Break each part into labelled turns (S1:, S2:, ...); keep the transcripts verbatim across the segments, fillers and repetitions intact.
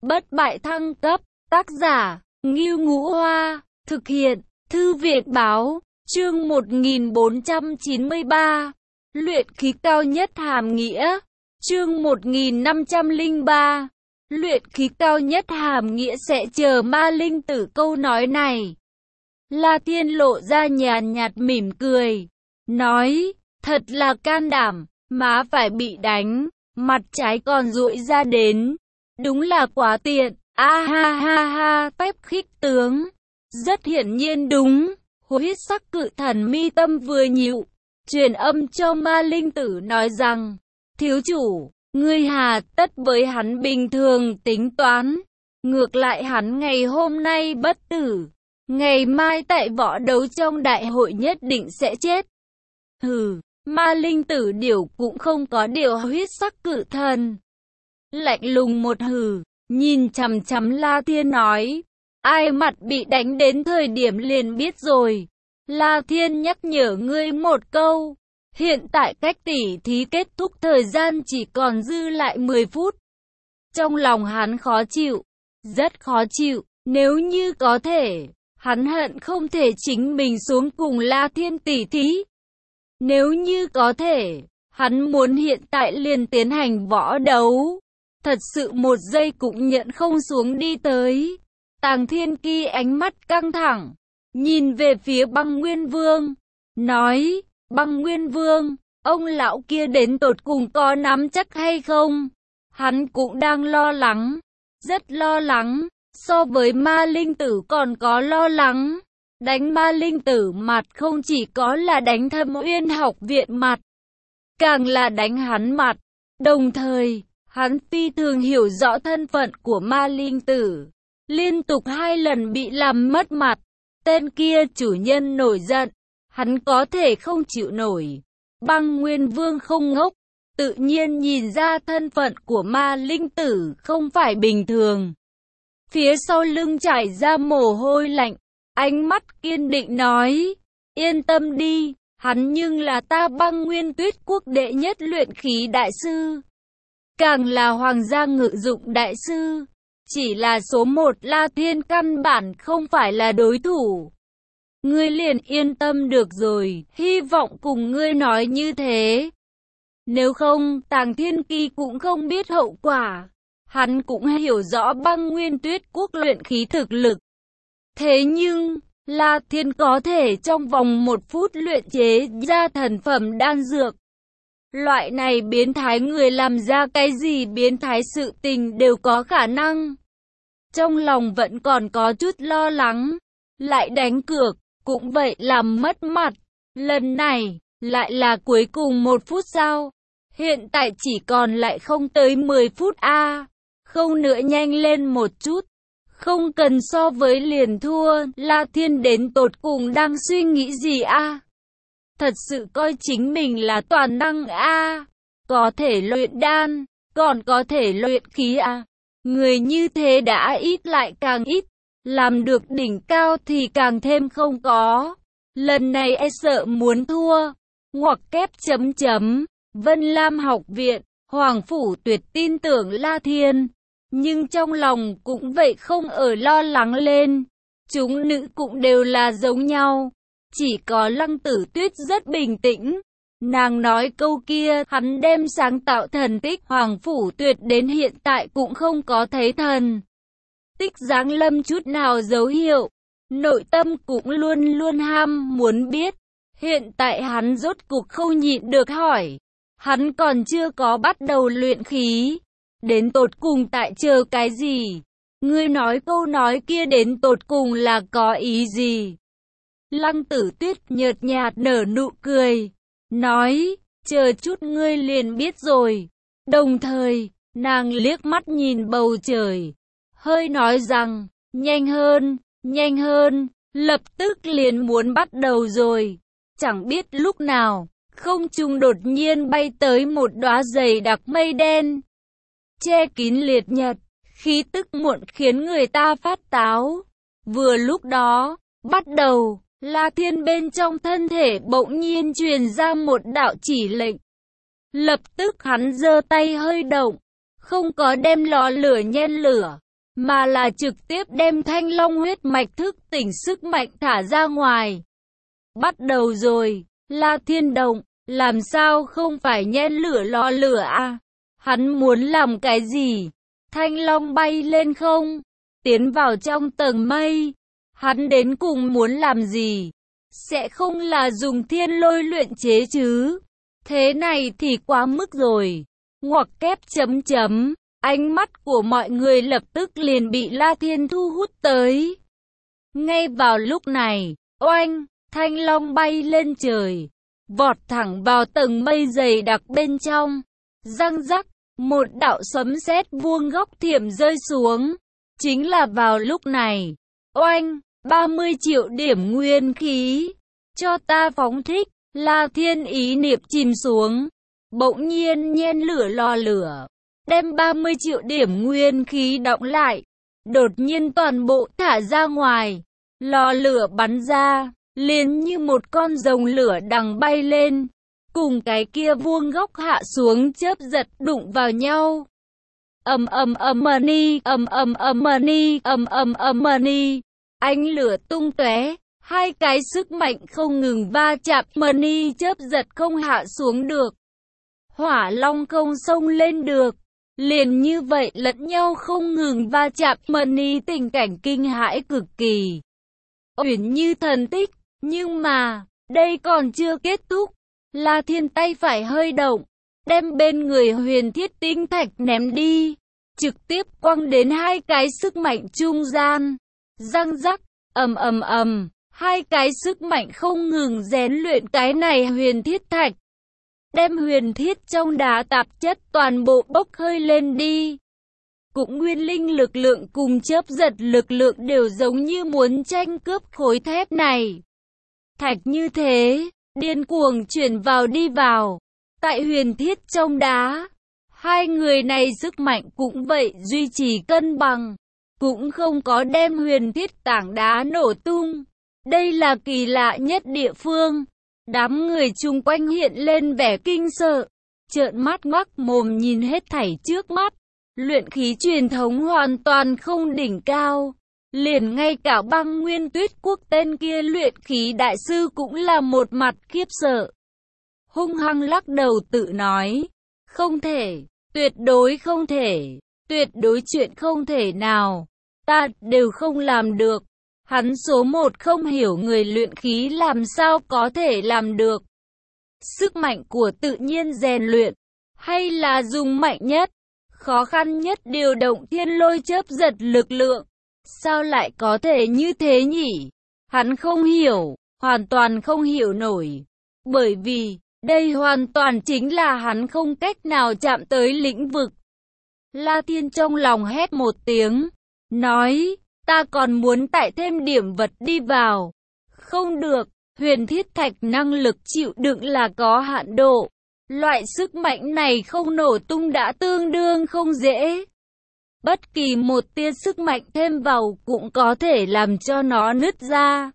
S1: bất bại thăng cấp, tác giả, Ngưu Ngũ Hoa, thực hiện, Thư viện Báo, chương một nghìn bốn trăm chín mươi ba, luyện khí cao nhất hàm nghĩa, chương một nghìn năm trăm lẻ ba, luyện khí cao nhất hàm nghĩa sẽ chờ ma linh tử câu nói này. La Thiên lộ ra nhàn nhạt mỉm cười, nói, thật là can đảm, má phải bị đánh, mặt trái còn duỗi ra đến, đúng là quá tiện, a ha ha ha, phép khích tướng, rất hiển nhiên đúng. Huyết sắc cự thần mi tâm vừa nhịu, truyền âm cho ma linh tử nói rằng, thiếu chủ, ngươi hà tất với hắn bình thường tính toán, ngược lại hắn ngày hôm nay bất tử, ngày mai tại võ đấu trong đại hội nhất định sẽ chết. Hừ, ma linh tử điều cũng không có điều huyết sắc cự thần. Lạnh lùng một hừ, nhìn chằm chằm La Thiên nói, ai mặt bị đánh đến thời điểm liền biết rồi. La Thiên nhắc nhở ngươi một câu, hiện tại cách tỉ thí kết thúc thời gian chỉ còn dư lại mười phút. Trong lòng hắn khó chịu, rất khó chịu, nếu như có thể, hắn hận không thể chính mình xuống cùng La Thiên tỉ thí. Nếu như có thể, hắn muốn hiện tại liền tiến hành võ đấu. Thật sự một giây cũng nhận không xuống đi tới. Tàng Thiên Ki ánh mắt căng thẳng, nhìn về phía Băng Nguyên Vương, nói, Băng Nguyên Vương, ông lão kia đến tột cùng có nắm chắc hay không? Hắn cũng đang lo lắng, rất lo lắng, so với ma linh tử còn có lo lắng. Đánh ma linh tử mặt không chỉ có là đánh Thâm Uyên học viện mặt, càng là đánh hắn mặt. Đồng thời, hắn phi thường hiểu rõ thân phận của ma linh tử, liên tục hai lần bị làm mất mặt. Tên kia chủ nhân nổi giận, hắn có thể không chịu nổi. Băng Nguyên Vương không ngốc, tự nhiên nhìn ra thân phận của ma linh tử không phải bình thường. Phía sau lưng trải ra mồ hôi lạnh, ánh mắt kiên định nói, yên tâm đi, hắn nhưng là ta Băng Nguyên Tuyết quốc đệ nhất luyện khí đại sư, càng là hoàng gia ngự dụng đại sư. Chỉ là số một La Thiên căn bản không phải là đối thủ. Ngươi liền yên tâm được rồi, hy vọng cùng ngươi nói như thế. Nếu không, Tàng Thiên Ki cũng không biết hậu quả. Hắn cũng hiểu rõ Băng Nguyên Tuyết quốc luyện khí thực lực. Thế nhưng, La Thiên có thể trong vòng một phút luyện chế ra thần phẩm đan dược. Loại này biến thái người làm ra cái gì biến thái sự tình đều có khả năng. Trong lòng vẫn còn có chút lo lắng, lại đánh cược, cũng vậy làm mất mặt. Lần này, lại là cuối cùng một phút sao? Hiện tại chỉ còn lại không tới mười phút a à. Không nữa nhanh lên một chút. Không cần so với liền thua, La Thiên đến tột cùng đang suy nghĩ gì a à? Thật sự coi chính mình là toàn năng a à? Có thể luyện đan, còn có thể luyện khí a à? Người như thế đã ít lại càng ít, làm được đỉnh cao thì càng thêm không có. Lần này e sợ muốn thua. Ngoặc kép chấm chấm, Vân Lam học viện, Hoàng Phủ Tuyệt tin tưởng La Thiên. Nhưng trong lòng cũng vậy không ở lo lắng lên. Chúng nữ cũng đều là giống nhau. Chỉ có Lăng Tử Tuyết rất bình tĩnh. Nàng nói câu kia, hắn đem sáng tạo thần tích Hoàng Phủ Tuyệt đến hiện tại cũng không có thấy thần tích giáng lâm chút nào dấu hiệu. Nội tâm cũng luôn luôn ham muốn biết. Hiện tại hắn rốt cuộc không nhịn được hỏi. Hắn còn chưa có bắt đầu luyện khí. Đến tột cùng tại chờ cái gì? Ngươi nói câu nói kia đến tột cùng là có ý gì? Lăng Tử Tuyết nhợt nhạt nở nụ cười, nói, chờ chút ngươi liền biết rồi. Đồng thời, nàng liếc mắt nhìn bầu trời, hơi nói rằng, nhanh hơn, nhanh hơn, lập tức liền muốn bắt đầu rồi. Chẳng biết lúc nào, không trung đột nhiên bay tới một đóa dày đặc mây đen, che kín liệt nhật, khí tức muộn khiến người ta phát táo. Vừa lúc đó, bắt đầu, La Thiên bên trong thân thể bỗng nhiên truyền ra một đạo chỉ lệnh. Lập tức hắn giơ tay hơi động, không có đem lò lửa nhen lửa, mà là trực tiếp đem Thanh Long huyết mạch thức tỉnh sức mạnh thả ra ngoài. Bắt đầu rồi, La Thiên Động, làm sao không phải nhen lửa lò lửa à? Hắn muốn làm cái gì? Thanh Long bay lên không? Tiến vào trong tầng mây. Hắn đến cùng muốn làm gì? Sẽ không là dùng thiên lôi luyện chế chứ? Thế này thì quá mức rồi. Ngoặc kép chấm chấm. Ánh mắt của mọi người lập tức liền bị La Thiên thu hút tới. Ngay vào lúc này, oanh, Thanh Long bay lên trời, vọt thẳng vào tầng mây dày đặc bên trong. Răng rắc, một đạo sấm sét vuông góc thiểm rơi xuống. Chính là vào lúc này, oanh, ba mươi triệu điểm nguyên khí. Cho ta phóng thích, La Thiên ý niệm chìm xuống. Bỗng nhiên nhen lửa lò lửa, đem ba mươi triệu điểm nguyên khí đọng lại. Đột nhiên toàn bộ thả ra ngoài. Lò lửa bắn ra, liền như một con rồng lửa đằng bay lên. Cùng cái kia vuông góc hạ xuống chớp giật đụng vào nhau. Ầm ầm ầm mani, ầm ầm ầm mani, ầm ầm ầm mani. Ánh lửa tung tóe, hai cái sức mạnh không ngừng va chạm, mani chớp giật không hạ xuống được. Hỏa long không xông lên được. Liền như vậy lẫn nhau không ngừng va chạm, mani tình cảnh kinh hãi cực kỳ. Uyển như thần tích, nhưng mà, đây còn chưa kết thúc. La Thiên tay phải hơi động, đem bên người huyền thiết tinh thạch ném đi, trực tiếp quăng đến hai cái sức mạnh trung gian. Răng rắc, ầm ầm ầm, hai cái sức mạnh không ngừng rèn luyện cái này huyền thiết thạch. Đem huyền thiết trong đá tạp chất toàn bộ bốc hơi lên đi. Cũng nguyên linh lực lượng cùng chớp giật lực lượng đều giống như muốn tranh cướp khối thép này. Thạch như thế, điên cuồng chuyển vào đi vào. Tại huyền thiết trong đá, hai người này sức mạnh cũng vậy duy trì cân bằng. Cũng không có đem huyền thiết tảng đá nổ tung. Đây là kỳ lạ nhất địa phương. Đám người chung quanh hiện lên vẻ kinh sợ, trợn mắt ngoác mồm nhìn hết thảy trước mắt. Luyện khí truyền thống hoàn toàn không đỉnh cao. Liền ngay cả Băng Nguyên Tuyết Quốc tên kia luyện khí đại sư cũng là một mặt khiếp sợ. Hung hăng lắc đầu tự nói, không thể, tuyệt đối không thể, tuyệt đối chuyện không thể nào, ta đều không làm được. Hắn số một không hiểu người luyện khí làm sao có thể làm được. Sức mạnh của tự nhiên rèn luyện, hay là dùng mạnh nhất, khó khăn nhất điều động thiên lôi chớp giật lực lượng. Sao lại có thể như thế nhỉ? Hắn không hiểu, hoàn toàn không hiểu nổi. Bởi vì, đây hoàn toàn chính là hắn không cách nào chạm tới lĩnh vực. La Thiên trong lòng hét một tiếng, nói, ta còn muốn tải thêm điểm vật đi vào. Không được, huyền thiết thạch năng lực chịu đựng là có hạn độ. Loại sức mạnh này không nổ tung đã tương đương không dễ. Bất kỳ một tia sức mạnh thêm vào cũng có thể làm cho nó nứt ra.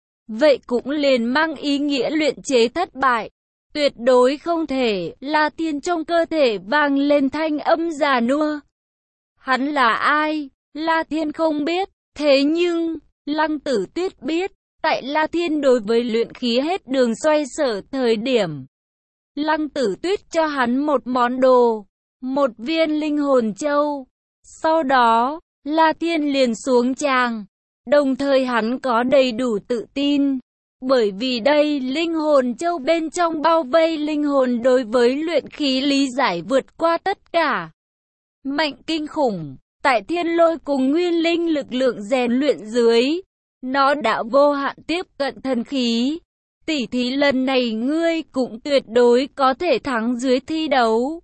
S1: Vậy cũng liền mang ý nghĩa luyện chế thất bại. Tuyệt đối không thể. La Thiên trong cơ thể vang lên thanh âm già nua. Hắn là ai? La Thiên không biết. Thế nhưng, Lăng Tử Tuyết biết. Tại La Thiên đối với luyện khí hết đường xoay sở thời điểm, Lăng Tử Tuyết cho hắn một món đồ, một viên linh hồn châu. Sau đó, La Thiên liền xuống tràng. Đồng thời hắn có đầy đủ tự tin. Bởi vì đây linh hồn châu bên trong bao vây linh hồn đối với luyện khí lý giải vượt qua tất cả. Mạnh kinh khủng, tại thiên lôi cùng nguyên linh lực lượng rèn luyện dưới, nó đã vô hạn tiếp cận thần khí. Tỷ thí lần này ngươi cũng tuyệt đối có thể thắng dưới thi đấu.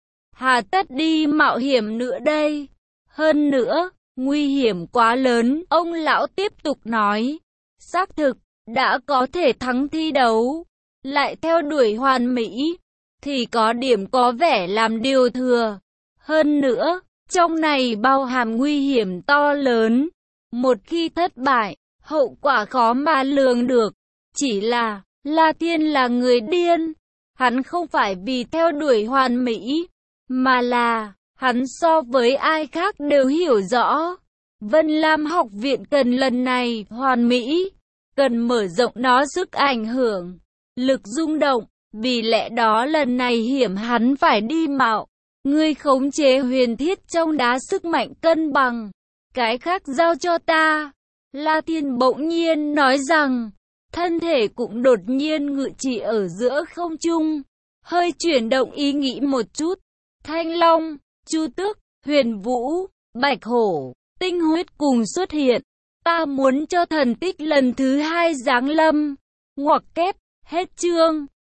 S1: Hà tất đi mạo hiểm nữa đây. Hơn nữa, nguy hiểm quá lớn, ông lão tiếp tục nói. Xác thực, đã có thể thắng thi đấu, lại theo đuổi hoàn mỹ, thì có điểm có vẻ làm điều thừa. Hơn nữa, trong này bao hàm nguy hiểm to lớn. Một khi thất bại, hậu quả khó mà lường được. Chỉ là, La Thiên là người điên. Hắn không phải vì theo đuổi hoàn mỹ, mà là, hắn so với ai khác đều hiểu rõ, Vân Lam học viện cần lần này hoàn mỹ, cần mở rộng nó sức ảnh hưởng, lực rung động, vì lẽ đó lần này hiểm hắn phải đi mạo. Ngươi khống chế huyền thiết trong đá sức mạnh cân bằng, cái khác giao cho ta. La Thiên bỗng nhiên nói rằng, thân thể cũng đột nhiên ngự trị ở giữa không trung, hơi chuyển động ý nghĩ một chút. Thanh Long, Chu Tước, Huyền Vũ, Bạch Hổ, tinh huyết cùng xuất hiện. Ta muốn cho thần tích lần thứ hai giáng lâm. Ngoặc kép, hết chương.